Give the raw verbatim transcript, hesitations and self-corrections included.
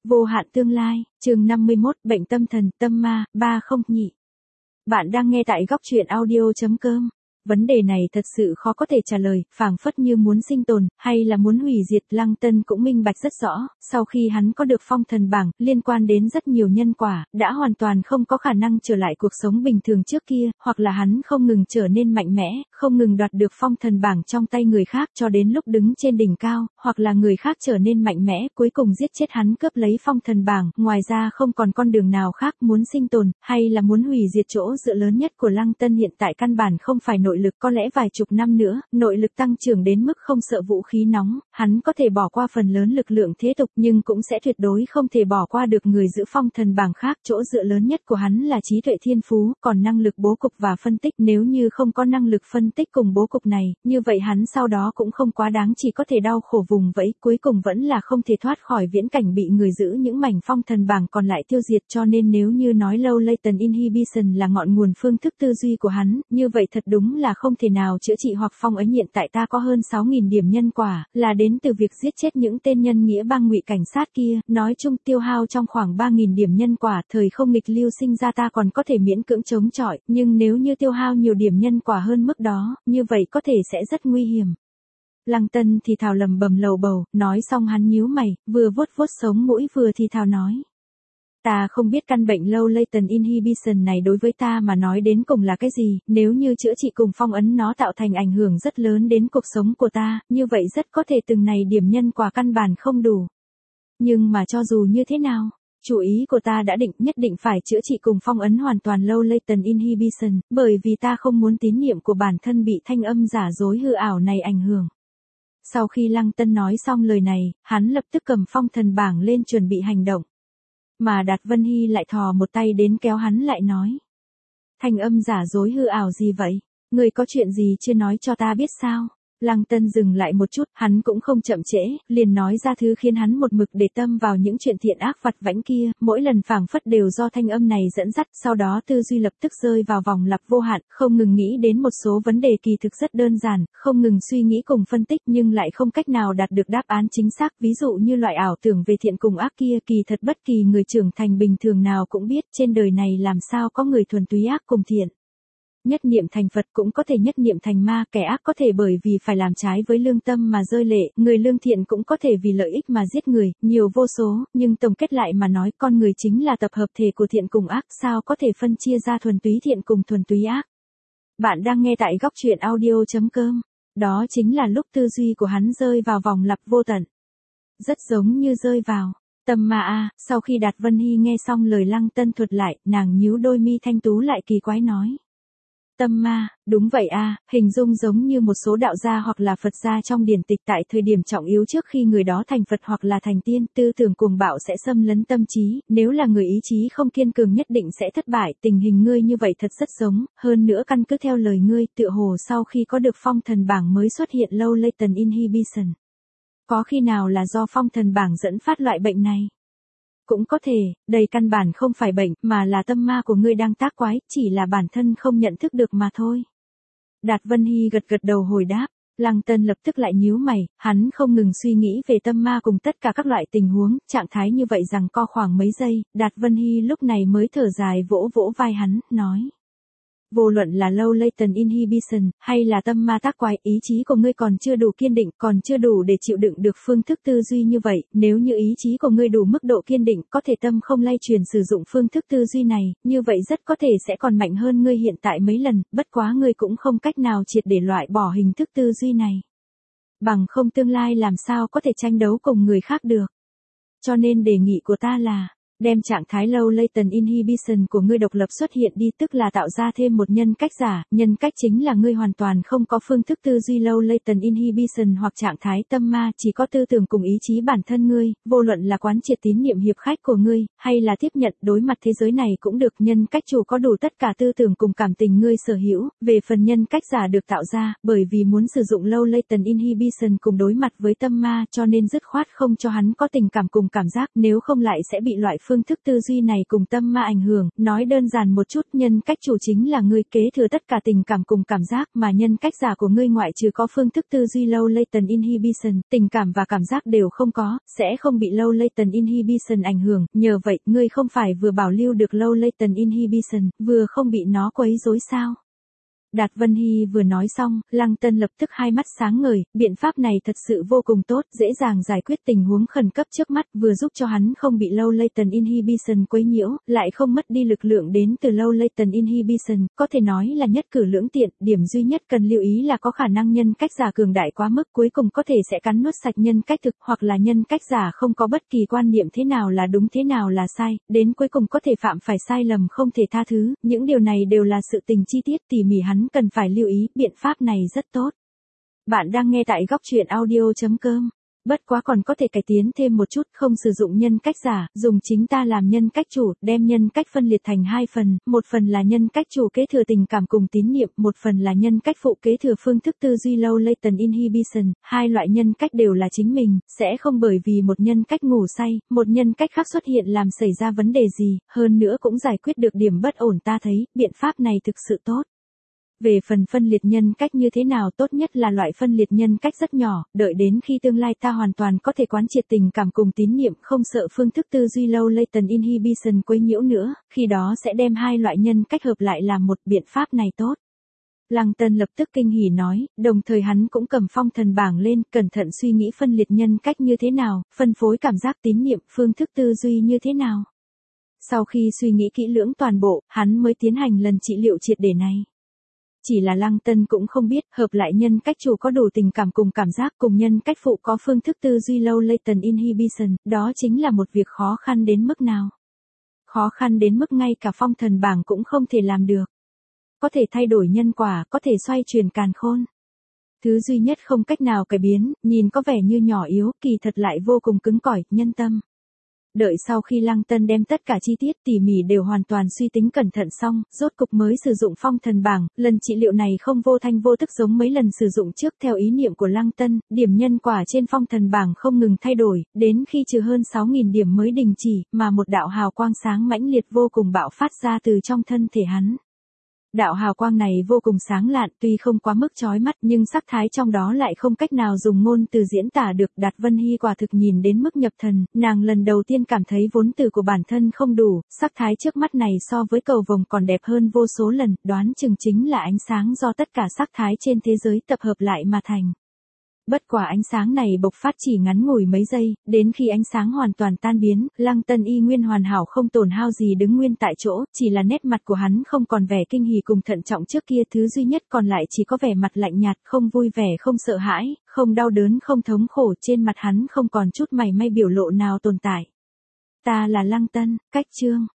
Vô hạn tương lai, chương năm mươi mốt, bệnh tâm thần, tâm ma, ba không nhị. Bạn đang nghe tại góc truyện audio chấm com. Vấn đề này thật sự khó có thể trả lời, phảng phất như muốn sinh tồn, hay là muốn hủy diệt. Lăng Tân cũng minh bạch rất rõ, sau khi hắn có được phong thần bảng, liên quan đến rất nhiều nhân quả, đã hoàn toàn không có khả năng trở lại cuộc sống bình thường trước kia, hoặc là hắn không ngừng trở nên mạnh mẽ, không ngừng đoạt được phong thần bảng trong tay người khác cho đến lúc đứng trên đỉnh cao, hoặc là người khác trở nên mạnh mẽ, cuối cùng giết chết hắn cướp lấy phong thần bảng, ngoài ra không còn con đường nào khác. Muốn sinh tồn, hay là muốn hủy diệt chỗ dựa lớn nhất của Lăng Tân hiện tại căn bản không phải nội lực, có lẽ vài chục năm nữa, nội lực tăng trưởng đến mức không sợ vũ khí nóng, hắn có thể bỏ qua phần lớn lực lượng thế tục, nhưng cũng sẽ tuyệt đối không thể bỏ qua được người giữ phong thần bảng khác. Chỗ dựa lớn nhất của hắn là trí tuệ thiên phú, còn năng lực bố cục và phân tích, nếu như không có năng lực phân tích cùng bố cục này, như vậy hắn sau đó cũng không quá đáng, chỉ có thể đau khổ vùng vẫy, cuối cùng vẫn là không thể thoát khỏi viễn cảnh bị người giữ những mảnh phong thần bảng còn lại tiêu diệt. Cho nên nếu như nói low latent inhibition là ngọn nguồn phương thức tư duy của hắn, như vậy thật đúng là không thể nào chữa trị hoặc phong ấn. Hiện tại ta có hơn sáu nghìn điểm nhân quả, là đến từ việc giết chết những tên nhân nghĩa bang ngụy cảnh sát kia, nói chung tiêu hao trong khoảng ba nghìn điểm nhân quả, thời không nghịch lưu sinh ra ta còn có thể miễn cưỡng chống chọi, nhưng nếu như tiêu hao nhiều điểm nhân quả hơn mức đó, như vậy có thể sẽ rất nguy hiểm. Lăng Tân thì thào lầm bầm lầu bầu, nói xong hắn nhíu mày, vừa vuốt vuốt sống mũi vừa thì thào nói. Ta không biết căn bệnh low latent inhibition này đối với ta mà nói đến cùng là cái gì, nếu như chữa trị cùng phong ấn nó tạo thành ảnh hưởng rất lớn đến cuộc sống của ta, như vậy rất có thể từng này điểm nhân quả căn bản không đủ. Nhưng mà cho dù như thế nào, chủ ý của ta đã định nhất định phải chữa trị cùng phong ấn hoàn toàn low latent inhibition, bởi vì ta không muốn tín niệm của bản thân bị thanh âm giả dối hư ảo này ảnh hưởng. Sau khi Lăng Tân nói xong lời này, hắn lập tức cầm phong thần bảng lên chuẩn bị hành động. Mà Đạt Vân Hy lại thò một tay đến kéo hắn lại nói. Thanh âm giả dối hư ảo gì vậy? Người có chuyện gì chưa nói cho ta biết sao? Lăng Tân dừng lại một chút, hắn cũng không chậm trễ, liền nói ra thứ khiến hắn một mực để tâm vào những chuyện thiện ác vặt vãnh kia, mỗi lần phảng phất đều do thanh âm này dẫn dắt, sau đó tư duy lập tức rơi vào vòng lặp vô hạn, không ngừng nghĩ đến một số vấn đề kỳ thực rất đơn giản, không ngừng suy nghĩ cùng phân tích nhưng lại không cách nào đạt được đáp án chính xác, ví dụ như loại ảo tưởng về thiện cùng ác kia, kỳ thật bất kỳ người trưởng thành bình thường nào cũng biết, trên đời này làm sao có người thuần túy ác cùng thiện. Nhất niệm thành Phật cũng có thể nhất niệm thành ma, kẻ ác có thể bởi vì phải làm trái với lương tâm mà rơi lệ, người lương thiện cũng có thể vì lợi ích mà giết người, nhiều vô số, nhưng tổng kết lại mà nói con người chính là tập hợp thể của thiện cùng ác, sao có thể phân chia ra thuần túy thiện cùng thuần túy ác. Bạn đang nghe tại góc truyện audio chấm com, đó chính là lúc tư duy của hắn rơi vào vòng lặp vô tận. Rất giống như rơi vào tâm ma a. Sau khi Đạt Vân Hy nghe xong lời Lăng Tân thuật lại, nàng nhíu đôi mi thanh tú lại kỳ quái nói. Tâm ma, đúng vậy a, hình dung giống như một số đạo gia hoặc là Phật gia trong điển tịch tại thời điểm trọng yếu trước khi người đó thành Phật hoặc là thành tiên, tư tưởng cuồng bạo sẽ xâm lấn tâm trí, nếu là người ý chí không kiên cường nhất định sẽ thất bại, tình hình ngươi như vậy thật rất giống, hơn nữa căn cứ theo lời ngươi, tựa hồ sau khi có được phong thần bảng mới xuất hiện low latent inhibition. Có khi nào là do phong thần bảng dẫn phát loại bệnh này? Cũng có thể, đây căn bản không phải bệnh, mà là tâm ma của ngươi đang tác quái, chỉ là bản thân không nhận thức được mà thôi. Đạt Vân Hy gật gật đầu hồi đáp, Lăng Tân lập tức lại nhíu mày, hắn không ngừng suy nghĩ về tâm ma cùng tất cả các loại tình huống, trạng thái như vậy rằng co khoảng mấy giây, Đạt Vân Hy lúc này mới thở dài vỗ vỗ vai hắn, nói. Vô luận là low latent inhibition, hay là tâm ma tác quái, ý chí của ngươi còn chưa đủ kiên định, còn chưa đủ để chịu đựng được phương thức tư duy như vậy, nếu như ý chí của ngươi đủ mức độ kiên định, có thể tâm không lay truyền sử dụng phương thức tư duy này, như vậy rất có thể sẽ còn mạnh hơn ngươi hiện tại mấy lần, bất quá ngươi cũng không cách nào triệt để loại bỏ hình thức tư duy này. Bằng không tương lai làm sao có thể tranh đấu cùng người khác được. Cho nên đề nghị của ta là, đem trạng thái low latent inhibition của ngươi độc lập xuất hiện đi, tức là tạo ra thêm một nhân cách giả, nhân cách chính là ngươi hoàn toàn không có phương thức tư duy low latent inhibition hoặc trạng thái tâm ma, chỉ có tư tưởng cùng ý chí bản thân ngươi, vô luận là quán triệt tín niệm hiệp khách của ngươi, hay là tiếp nhận đối mặt thế giới này cũng được, nhân cách chủ có đủ tất cả tư tưởng cùng cảm tình ngươi sở hữu, về phần nhân cách giả được tạo ra, bởi vì muốn sử dụng low latent inhibition cùng đối mặt với tâm ma cho nên dứt khoát không cho hắn có tình cảm cùng cảm giác, nếu không lại sẽ bị loại phương thức tư duy này cùng tâm ma ảnh hưởng, nói đơn giản một chút, nhân cách chủ chính là ngươi kế thừa tất cả tình cảm cùng cảm giác, mà nhân cách giả của ngươi ngoại trừ có phương thức tư duy low latent inhibition, tình cảm và cảm giác đều không có, sẽ không bị low latent inhibition ảnh hưởng, nhờ vậy, ngươi không phải vừa bảo lưu được low latent inhibition, vừa không bị nó quấy rối sao? Đạt Vân Hy vừa nói xong, Lăng Tân lập tức hai mắt sáng ngời, biện pháp này thật sự vô cùng tốt, dễ dàng giải quyết tình huống khẩn cấp trước mắt, vừa giúp cho hắn không bị low latent inhibition quấy nhiễu, lại không mất đi lực lượng đến từ low latent inhibition, có thể nói là nhất cử lưỡng tiện, điểm duy nhất cần lưu ý là có khả năng nhân cách giả cường đại quá mức, cuối cùng có thể sẽ cắn nuốt sạch nhân cách thực, hoặc là nhân cách giả không có bất kỳ quan niệm thế nào là đúng thế nào là sai, đến cuối cùng có thể phạm phải sai lầm không thể tha thứ, những điều này đều là sự tình chi tiết tỉ mỉ hắn cần phải lưu ý, biện pháp này rất tốt. Bạn đang nghe tại góc truyện audio chấm com. Bất quá còn có thể cải tiến thêm một chút, không sử dụng nhân cách giả, dùng chính ta làm nhân cách chủ, đem nhân cách phân liệt thành hai phần, một phần là nhân cách chủ kế thừa tình cảm cùng tín niệm, một phần là nhân cách phụ kế thừa phương thức tư duy low latent inhibition, hai loại nhân cách đều là chính mình, sẽ không bởi vì một nhân cách ngủ say, một nhân cách khác xuất hiện làm xảy ra vấn đề gì, hơn nữa cũng giải quyết được điểm bất ổn ta thấy, biện pháp này thực sự tốt. Về phần phân liệt nhân cách như thế nào, tốt nhất là loại phân liệt nhân cách rất nhỏ, đợi đến khi tương lai ta hoàn toàn có thể quán triệt tình cảm cùng tín niệm, không sợ phương thức tư duy low latent inhibition quấy nhiễu nữa, khi đó sẽ đem hai loại nhân cách hợp lại làm một, biện pháp này tốt. Lăng Tân lập tức kinh hỉ nói, đồng thời hắn cũng cầm phong thần bảng lên, cẩn thận suy nghĩ phân liệt nhân cách như thế nào, phân phối cảm giác tín niệm, phương thức tư duy như thế nào. Sau khi suy nghĩ kỹ lưỡng toàn bộ, hắn mới tiến hành lần trị liệu triệt để này. Chỉ là Lăng Tân cũng không biết, hợp lại nhân cách chủ có đủ tình cảm cùng cảm giác cùng nhân cách phụ có phương thức tư duy low latent inhibition, đó chính là một việc khó khăn đến mức nào. Khó khăn đến mức ngay cả phong thần bảng cũng không thể làm được. Có thể thay đổi nhân quả, có thể xoay chuyển càn khôn. Thứ duy nhất không cách nào cải biến, nhìn có vẻ như nhỏ yếu, kỳ thật lại vô cùng cứng cỏi, nhân tâm. Đợi sau khi Lăng Tân đem tất cả chi tiết tỉ mỉ đều hoàn toàn suy tính cẩn thận xong, rốt cục mới sử dụng phong thần bảng, lần trị liệu này không vô thanh vô tức giống mấy lần sử dụng trước theo ý niệm của Lăng Tân, điểm nhân quả trên phong thần bảng không ngừng thay đổi, đến khi trừ hơn sáu nghìn điểm mới đình chỉ, mà một đạo hào quang sáng mãnh liệt vô cùng bạo phát ra từ trong thân thể hắn. Đạo hào quang này vô cùng sáng lạn, tuy không quá mức chói mắt nhưng sắc thái trong đó lại không cách nào dùng ngôn từ diễn tả được. Đạt Vân Hy quả thực nhìn đến mức nhập thần, nàng lần đầu tiên cảm thấy vốn từ của bản thân không đủ, sắc thái trước mắt này so với cầu vồng còn đẹp hơn vô số lần, đoán chừng chính là ánh sáng do tất cả sắc thái trên thế giới tập hợp lại mà thành. Bất quả ánh sáng này bộc phát chỉ ngắn ngủi mấy giây, đến khi ánh sáng hoàn toàn tan biến, Lăng Tân y nguyên hoàn hảo không tổn hao gì đứng nguyên tại chỗ, chỉ là nét mặt của hắn không còn vẻ kinh hỉ cùng thận trọng trước kia, thứ duy nhất còn lại chỉ có vẻ mặt lạnh nhạt, không vui vẻ, không sợ hãi, không đau đớn, không thống khổ, trên mặt hắn không còn chút mảy may biểu lộ nào tồn tại. Ta là Lăng Tân, cách chương.